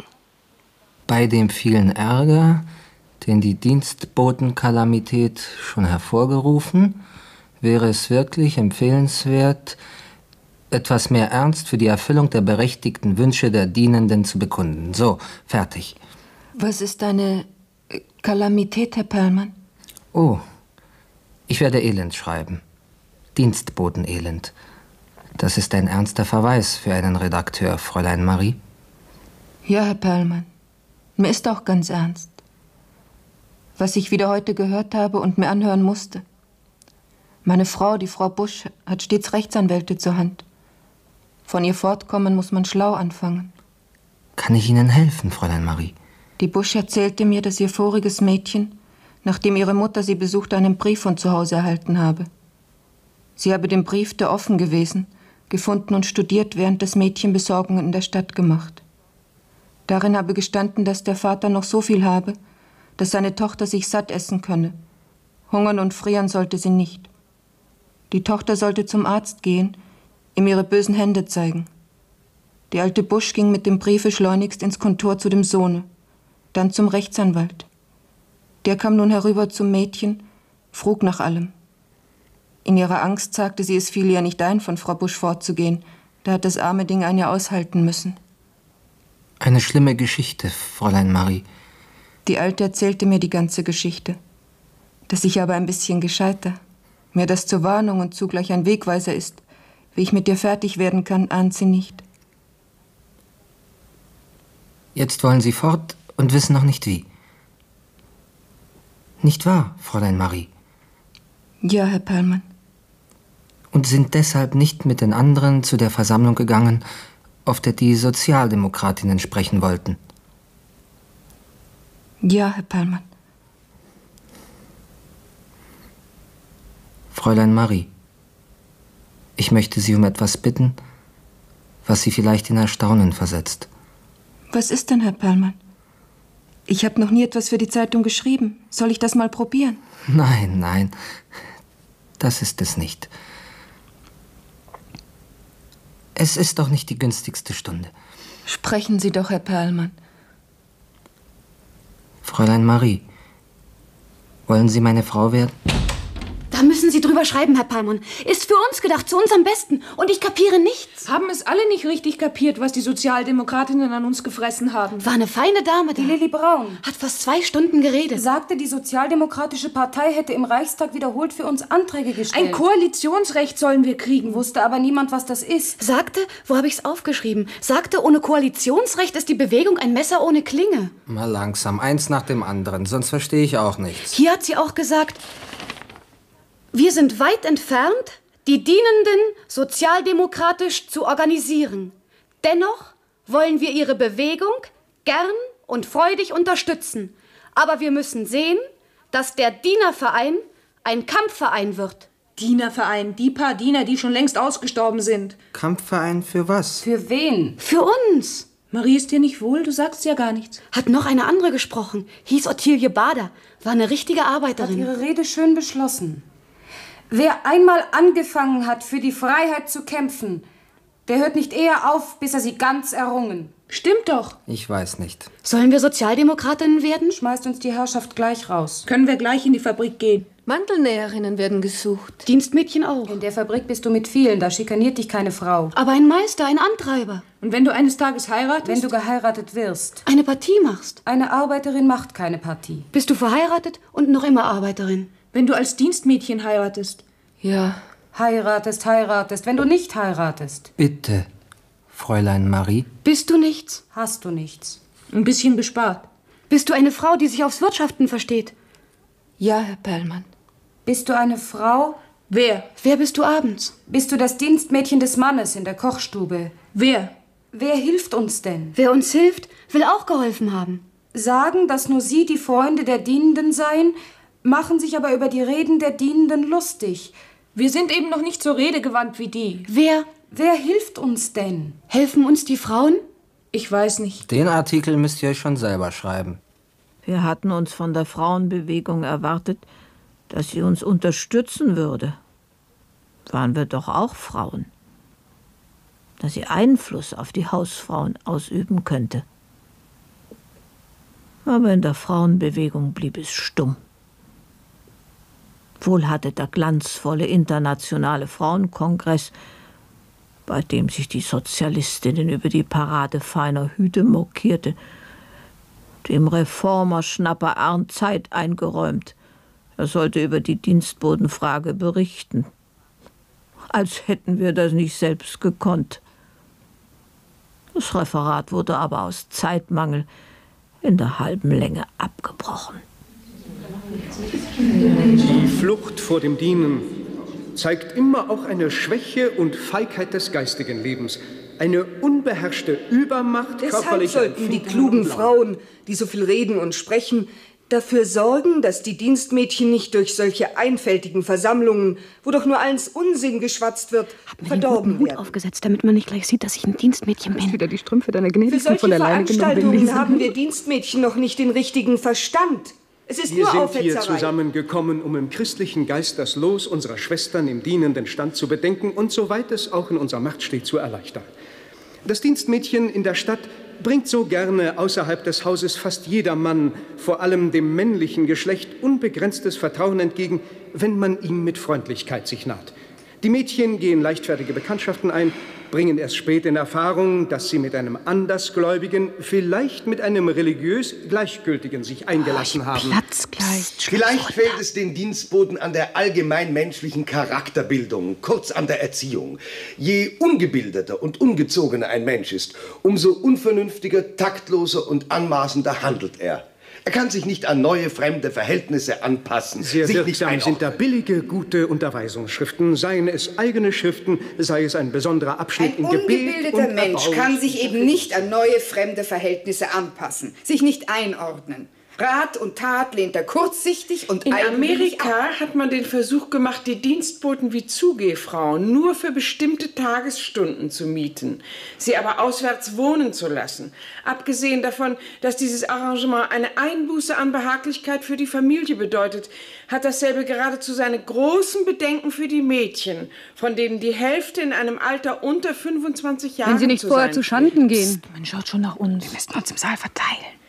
Bei dem vielen Ärger, den die Dienstbotenkalamität schon hervorgerufen, wäre es wirklich empfehlenswert, etwas mehr Ernst für die Erfüllung der berechtigten Wünsche der Dienenden zu bekunden. So, fertig. Was ist eine äh, Kalamität, Herr Perlmann? Oh, ich werde Elend schreiben. Dienstbotenelend. Das ist ein ernster Verweis für einen Redakteur, Fräulein Marie. Ja, Herr Perlmann. Mir ist auch ganz ernst. Was ich wieder heute gehört habe und mir anhören musste. Meine Frau, die Frau Busch, hat stets Rechtsanwälte zur Hand. Von ihr fortkommen muss man schlau anfangen. Kann ich Ihnen helfen, Fräulein Marie? Die Busch erzählte mir, dass ihr voriges Mädchen, nachdem ihre Mutter sie besuchte, einen Brief von zu Hause erhalten habe. Sie habe den Brief, der offen gewesen, gefunden und studiert, während das Mädchen Besorgungen in der Stadt gemacht. Darin habe gestanden, dass der Vater noch so viel habe, dass seine Tochter sich satt essen könne. Hungern und frieren sollte sie nicht. Die Tochter sollte zum Arzt gehen, ihm ihre bösen Hände zeigen. Die alte Busch ging mit dem Briefe schleunigst ins Kontor zu dem Sohne, dann zum Rechtsanwalt. Der kam nun herüber zum Mädchen, frug nach allem. In ihrer Angst sagte sie, es fiel ihr nicht ein, von Frau Busch fortzugehen. Da hat das arme Ding ein Jahr aushalten müssen. Eine schlimme Geschichte, Fräulein Marie. Die Alte erzählte mir die ganze Geschichte. Dass ich aber ein bisschen gescheiter, mir das zur Warnung und zugleich ein Wegweiser ist, wie ich mit dir fertig werden kann, ahnt sie nicht. Jetzt wollen Sie fort und wissen noch nicht wie. Nicht wahr, Fräulein Marie? Ja, Herr Perlmann. Und sind deshalb nicht mit den anderen zu der Versammlung gegangen, auf der die Sozialdemokratinnen sprechen wollten? Ja, Herr Perlmann. Fräulein Marie, ich möchte Sie um etwas bitten, was Sie vielleicht in Erstaunen versetzt. Was ist denn, Herr Perlmann? Ich habe noch nie etwas für die Zeitung geschrieben. Soll ich das mal probieren? Nein, nein, das ist es nicht. Es ist doch nicht die günstigste Stunde. Sprechen Sie doch, Herr Perlmann. Fräulein Marie, wollen Sie meine Frau werden? Da müssen Sie drüber drüber schreiben, Herr Palmon. Ist für uns gedacht, zu unserem Besten. Und ich kapiere nichts. Haben es alle nicht richtig kapiert, was die Sozialdemokratinnen an uns gefressen haben? War eine feine Dame da. Die Lilli Braun. Hat fast zwei Stunden geredet. Sagte, die Sozialdemokratische Partei hätte im Reichstag wiederholt für uns Anträge gestellt. Ein Koalitionsrecht sollen wir kriegen. Wusste aber niemand, was das ist. Sagte, wo habe ich's aufgeschrieben? Sagte, ohne Koalitionsrecht ist die Bewegung ein Messer ohne Klinge. Mal langsam, eins nach dem anderen, sonst verstehe ich auch nichts. Hier hat sie auch gesagt, wir sind weit entfernt, die Dienenden sozialdemokratisch zu organisieren. Dennoch wollen wir ihre Bewegung gern und freudig unterstützen. Aber wir müssen sehen, dass der Dienerverein ein Kampfverein wird. Dienerverein, die paar Diener, die schon längst ausgestorben sind. Kampfverein für was? Für wen? Für uns. Marie, ist dir nicht wohl? Du sagst ja gar nichts. Hat noch eine andere gesprochen. Hieß Ottilie Bader. War eine richtige Arbeiterin. Hat ihre Rede schön beschlossen. Wer einmal angefangen hat, für die Freiheit zu kämpfen, der hört nicht eher auf, bis er sie ganz errungen. Stimmt doch. Ich weiß nicht. Sollen wir Sozialdemokratinnen werden? Schmeißt uns die Herrschaft gleich raus. Können wir gleich in die Fabrik gehen? Mantelnäherinnen werden gesucht. Dienstmädchen auch. In der Fabrik bist du mit vielen, da schikaniert dich keine Frau. Aber ein Meister, ein Antreiber. Und wenn du eines Tages heiratest? Wenn du geheiratet wirst. Eine Partie machst. Eine Arbeiterin macht keine Partie. Bist du verheiratet und noch immer Arbeiterin? Wenn du als Dienstmädchen heiratest. Ja. Heiratest, heiratest, wenn du nicht heiratest. Bitte, Fräulein Marie. Bist du nichts? Hast du nichts. Ein bisschen bespart. Bist du eine Frau, die sich aufs Wirtschaften versteht? Ja, Herr Perlmann. Bist du eine Frau? Wer? Wer bist du abends? Bist du das Dienstmädchen des Mannes in der Kochstube? Wer? Wer hilft uns denn? Wer uns hilft, will auch geholfen haben. Sagen, dass nur sie die Freunde der Dienenden seien, machen sich aber über die Reden der Dienenden lustig. Wir sind eben noch nicht so redegewandt wie die. Wer? Wer hilft uns denn? Helfen uns die Frauen? Ich weiß nicht. Den Artikel müsst ihr euch schon selber schreiben. Wir hatten uns von der Frauenbewegung erwartet, dass sie uns unterstützen würde. Waren wir doch auch Frauen. Dass sie Einfluss auf die Hausfrauen ausüben könnte. Aber in der Frauenbewegung blieb es stumm. Wohl hatte der glanzvolle internationale Frauenkongress, bei dem sich die Sozialistinnen über die Parade feiner Hüte mokierte, dem Reformerschnapper Arndt Zeit eingeräumt. Er sollte über die Dienstbotenfrage berichten. Als hätten wir das nicht selbst gekonnt. Das Referat wurde aber aus Zeitmangel in der halben Länge abgebrochen. Die Flucht vor dem Dienen zeigt immer auch eine Schwäche und Feigheit des geistigen Lebens, eine unbeherrschte Übermacht Deshalb körperlicher sollten die klugen Frauen, die so viel reden und sprechen, dafür sorgen, dass die Dienstmädchen nicht durch solche einfältigen Versammlungen, wo doch nur alles Unsinn geschwatzt wird, verdorben Hut werden. aufgesetzt, damit man nicht gleich sieht, dass ich ein Dienstmädchen bin. Wieder die Strümpfe deiner Für Gnädigsten von solche der Leine genommen bin. Veranstaltungen Lisa. haben wir Dienstmädchen noch nicht den richtigen Verstand. Es ist Wir nur sind Aufhetzerei. hier zusammengekommen, um im christlichen Geist das Los unserer Schwestern im dienenden Stand zu bedenken und, soweit es auch in unserer Macht steht, zu erleichtern. Das Dienstmädchen in der Stadt bringt so gerne außerhalb des Hauses fast jedermann, vor allem dem männlichen Geschlecht, unbegrenztes Vertrauen entgegen, wenn man ihm mit Freundlichkeit sich naht. Die Mädchen gehen leichtfertige Bekanntschaften ein, bringen erst spät in Erfahrung, dass sie mit einem Andersgläubigen, vielleicht mit einem religiös Gleichgültigen sich eingelassen oh, haben. Platz gleich. Vielleicht fehlt es den Dienstboten an der allgemein menschlichen Charakterbildung, kurz an der Erziehung. Je ungebildeter und ungezogener ein Mensch ist, umso unvernünftiger, taktloser und anmaßender handelt er. Er kann sich nicht an neue, fremde Verhältnisse anpassen. Sehr sich wirksam nicht sind da billige, gute Unterweisungsschriften, seien es eigene Schriften, sei es ein besonderer Abschnitt Ein im Gebet ungebildeter und Mensch Erbauung. kann sich eben nicht an neue, fremde Verhältnisse anpassen, sich nicht einordnen. Rat und Tat lehnt er kurzsichtig und In eigenwillig ab. Amerika hat man den Versuch gemacht, die Dienstboten wie Zugehfrauen nur für bestimmte Tagesstunden zu mieten, sie aber auswärts wohnen zu lassen. Abgesehen davon, dass dieses Arrangement eine Einbuße an Behaglichkeit für die Familie bedeutet, hat dasselbe geradezu seine großen Bedenken für die Mädchen, von denen die Hälfte in einem Alter unter fünfundzwanzig Jahren Wenn sie nicht zu vorher sein zu Schanden gehen. Man schaut schon nach uns. Wir müssen uns im Saal verteilen.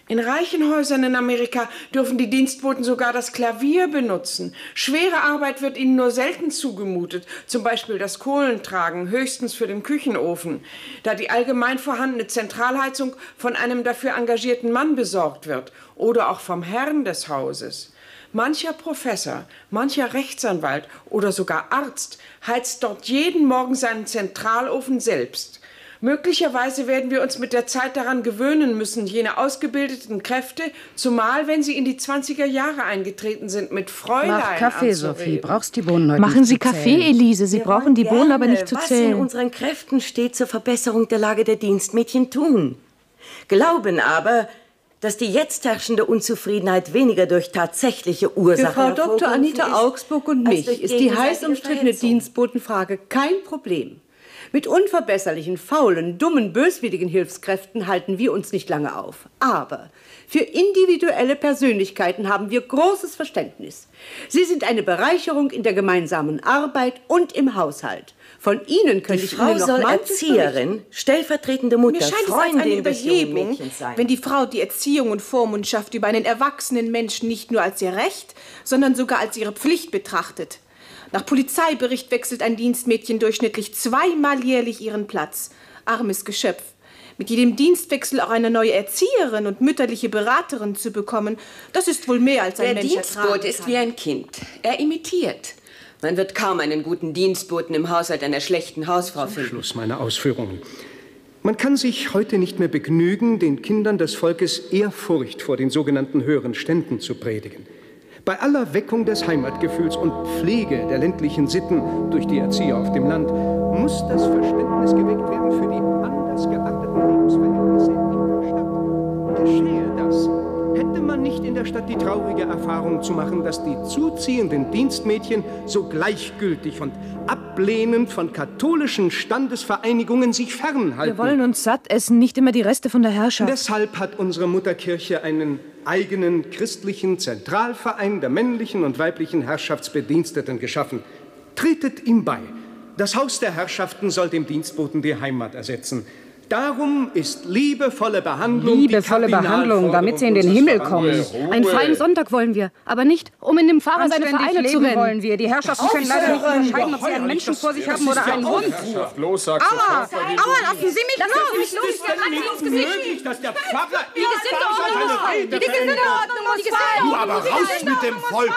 In reichen Häusern in Amerika dürfen die Dienstboten sogar das Klavier benutzen. Schwere Arbeit wird ihnen nur selten zugemutet, zum Beispiel das Kohlentragen, höchstens für den Küchenofen, da die allgemein vorhandene Zentralheizung von einem dafür engagierten Mann besorgt wird oder auch vom Herrn des Hauses. Mancher Professor, mancher Rechtsanwalt oder sogar Arzt heizt dort jeden Morgen seinen Zentralofen selbst. Möglicherweise werden wir uns mit der Zeit daran gewöhnen müssen, jene ausgebildeten Kräfte, zumal wenn sie in die zwanziger Jahre eingetreten sind, mit Fräulein Mach Kaffee, Sophie. Brauchst die Bohnen heute Machen nicht Sie zu Kaffee, zählen. Elise. Sie Wir brauchen wollen die Bohnen aber gerne, nicht zu was zählen. in unseren Kräften steht, zur Verbesserung der Lage der Dienstmädchen tun. Glauben aber, dass die jetzt herrschende Unzufriedenheit weniger durch tatsächliche Ursachen Für Frau Doktor hervorgerufen Anita ist, Augsburg und als mich durch ist die heiß gegenseitige umstrittene Verhetzung. Dienstbotenfrage kein Problem. Mit unverbesserlichen, faulen, dummen, böswilligen Hilfskräften halten wir uns nicht lange auf. Aber für individuelle Persönlichkeiten haben wir großes Verständnis. Sie sind eine Bereicherung in der gemeinsamen Arbeit und im Haushalt. Von Ihnen könnte Die ich Frau Ihnen noch soll manches Erzieherin, berichten. stellvertretende Mutter, Mir scheint es als eine Freundin des jungen Überhebung, Mädchens sein. wenn die Frau die Erziehung und Vormundschaft über einen erwachsenen Menschen nicht nur als ihr Recht, sondern sogar als ihre Pflicht betrachtet. Nach Polizeibericht wechselt ein Dienstmädchen durchschnittlich zweimal jährlich ihren Platz. Armes Geschöpf. Mit jedem Dienstwechsel auch eine neue Erzieherin und mütterliche Beraterin zu bekommen, das ist wohl mehr als ein Der Mensch ertragen Dienstbote ist kann. wie ein Kind. Er imitiert. Man wird kaum einen guten Dienstboten im Haushalt einer schlechten Hausfrau finden. Schluss meiner Ausführungen. Man kann sich heute nicht mehr begnügen, den Kindern des Volkes Ehrfurcht vor den sogenannten höheren Ständen zu predigen. Bei aller Weckung des Heimatgefühls und Pflege der ländlichen Sitten durch die Erzieher auf dem Land muss das Verständnis geweckt werden für die anders geachteten Lebensverhältnisse in der Stadt. Geschehe das, hätte man nicht in der Stadt die traurige Erfahrung zu machen, dass die zuziehenden Dienstmädchen so gleichgültig und ablehnend von katholischen Standesvereinigungen sich fernhalten. Wir wollen uns satt essen, nicht immer die Reste von der Herrschaft. Deshalb hat unsere Mutterkirche einen eigenen christlichen Zentralverein der männlichen und weiblichen Herrschaftsbediensteten geschaffen. Tretet ihm bei. Das Haus der Herrschaften soll dem Dienstboten die Heimat ersetzen. Darum ist liebevolle Behandlung Liebevolle die Behandlung, damit sie in den Himmel kommen. Einen freien Sonntag wollen wir, aber nicht, um in dem Pfarrer seine Anständig Vereine zu leben rennen. wollen wir. Die Herrschaften können leider nicht unterscheiden, ob sie einen Menschen vor sich haben oder einen Hund. Los, Aua, aua, lassen Sie mich Lassen los! Sie mich los, ich kann nicht ins Gesicht. dass der Pfarrer Die Gesindeordnung muss fallen. Die Gesindeordnung muss Du fallen. aber raus mit dem Volk!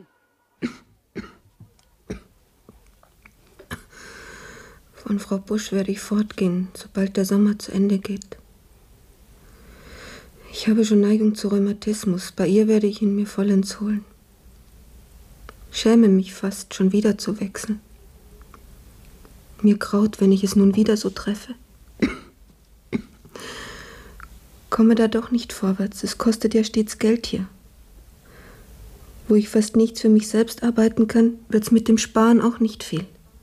Von Frau Busch werde ich fortgehen, sobald der Sommer zu Ende geht. Ich habe schon Neigung zu Rheumatismus. Bei ihr werde ich ihn mir vollends holen. Schäme mich fast, schon wieder zu wechseln. Mir graut, wenn ich es nun wieder so treffe. Komme da doch nicht vorwärts. Es kostet ja stets Geld hier. Wo ich fast nichts für mich selbst arbeiten kann, wird's mit dem Sparen auch nicht viel.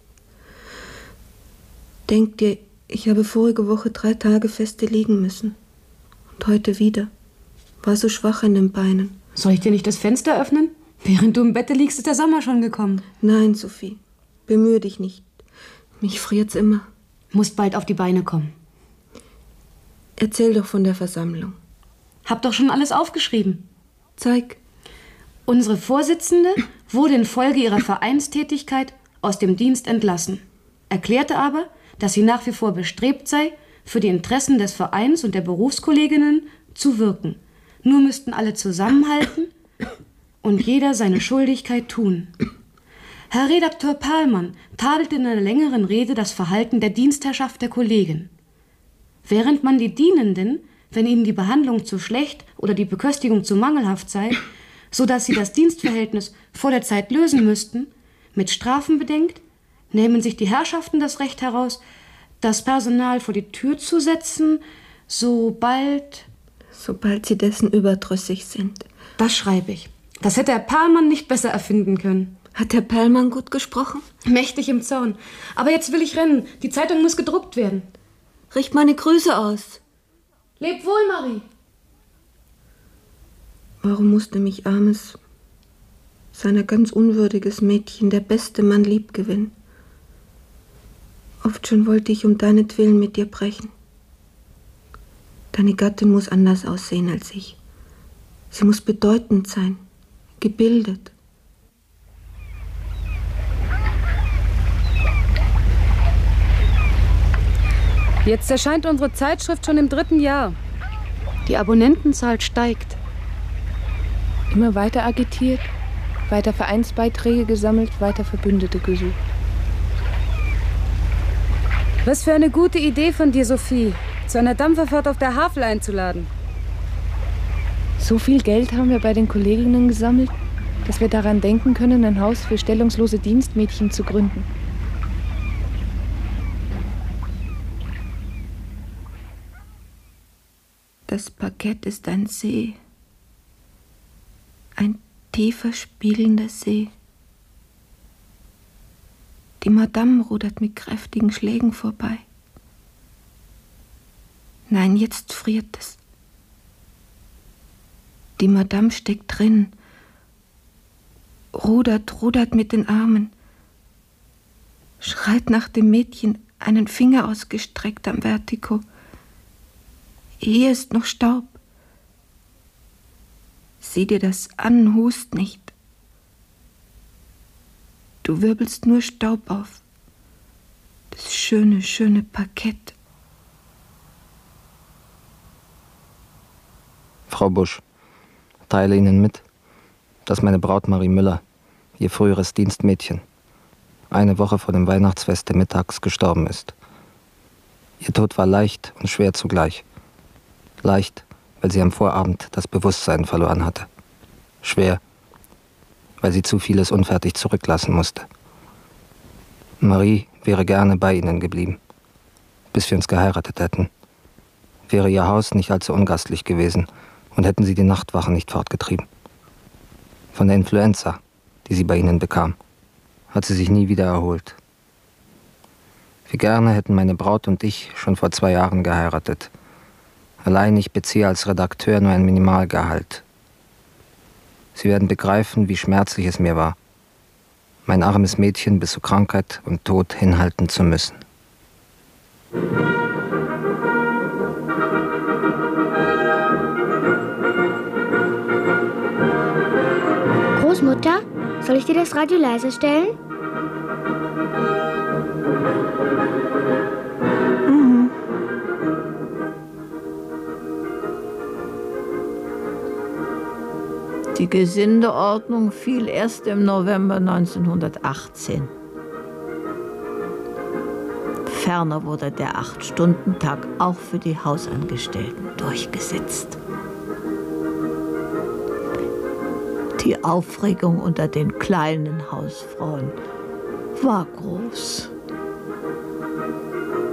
Denk dir, ich habe vorige Woche drei Tage feste liegen müssen. Und heute wieder. War so schwach in den Beinen. Soll ich dir nicht das Fenster öffnen? Während du im Bette liegst, ist der Sommer schon gekommen. Nein, Sophie. Bemühe dich nicht. Mich friert's immer. Musst bald auf die Beine kommen. Erzähl doch von der Versammlung. Hab doch schon alles aufgeschrieben. Zeig. Unsere Vorsitzende wurde infolge ihrer Vereinstätigkeit aus dem Dienst entlassen, erklärte aber, dass sie nach wie vor bestrebt sei, für die Interessen des Vereins und der Berufskolleginnen zu wirken. Nur müssten alle zusammenhalten und jeder seine Schuldigkeit tun. Herr Redakteur Perlmann tadelte in einer längeren Rede das Verhalten der Dienstherrschaft der Kollegin. Während man die Dienenden, wenn ihnen die Behandlung zu schlecht oder die Beköstigung zu mangelhaft sei, so dass sie das Dienstverhältnis vor der Zeit lösen müssten, mit Strafen bedenkt, nehmen sich die Herrschaften das Recht heraus, das Personal vor die Tür zu setzen, sobald... Sobald sie dessen überdrüssig sind. Das schreibe ich. Das hätte Herr Perlmann nicht besser erfinden können. Hat Herr Perlmann gut gesprochen? Mächtig im Zaun. Aber jetzt will ich rennen. Die Zeitung muss gedruckt werden. Richt meine Grüße aus. Leb wohl, Marie. Warum musste mich armes, seiner ganz unwürdiges Mädchen der beste Mann lieb gewinnen? Oft schon wollte ich um deinetwillen mit dir brechen. Deine Gattin muss anders aussehen als ich. Sie muss bedeutend sein, gebildet. Jetzt erscheint unsere Zeitschrift schon im dritten Jahr. Die Abonnentenzahl steigt. Immer weiter agitiert, weiter Vereinsbeiträge gesammelt, weiter Verbündete gesucht. Was für eine gute Idee von dir, Sophie, zu einer Dampferfahrt auf der Havel einzuladen. So viel Geld haben wir bei den Kolleginnen gesammelt, dass wir daran denken können, ein Haus für stellungslose Dienstmädchen zu gründen. Das Parkett ist ein See. Ein tiefer, spiegelnder See. Die Madame rudert mit kräftigen Schlägen vorbei. Nein, jetzt friert es. Die Madame steckt drin, rudert, rudert mit den Armen, schreit nach dem Mädchen, einen Finger ausgestreckt am Vertigo. Hier ist noch Staub. Sieh dir das an, hust nicht. Du wirbelst nur Staub auf. Das schöne, schöne Parkett. Frau Busch, teile Ihnen mit, dass meine Braut Marie Müller, ihr früheres Dienstmädchen, eine Woche vor dem Weihnachtsfeste mittags gestorben ist. Ihr Tod war leicht und schwer zugleich. Leicht, weil sie am Vorabend das Bewusstsein verloren hatte. Schwer, weil sie zu vieles unfertig zurücklassen musste. Marie wäre gerne bei ihnen geblieben, bis wir uns geheiratet hätten. Wäre ihr Haus nicht allzu ungastlich gewesen und hätten sie die Nachtwachen nicht fortgetrieben. Von der Influenza, die sie bei ihnen bekam, hat sie sich nie wieder erholt. Wie gerne hätten meine Braut und ich schon vor zwei Jahren geheiratet. Allein ich beziehe als Redakteur nur ein Minimalgehalt. Sie werden begreifen, wie schmerzlich es mir war, mein armes Mädchen bis zu Krankheit und Tod hinhalten zu müssen. Großmutter, soll ich dir das Radio leiser stellen? Mhm. Die Gesindeordnung fiel erst im November neunzehnhundertachtzehn. Ferner wurde der Acht-Stunden-Tag auch für die Hausangestellten durchgesetzt. Die Aufregung unter den kleinen Hausfrauen war groß.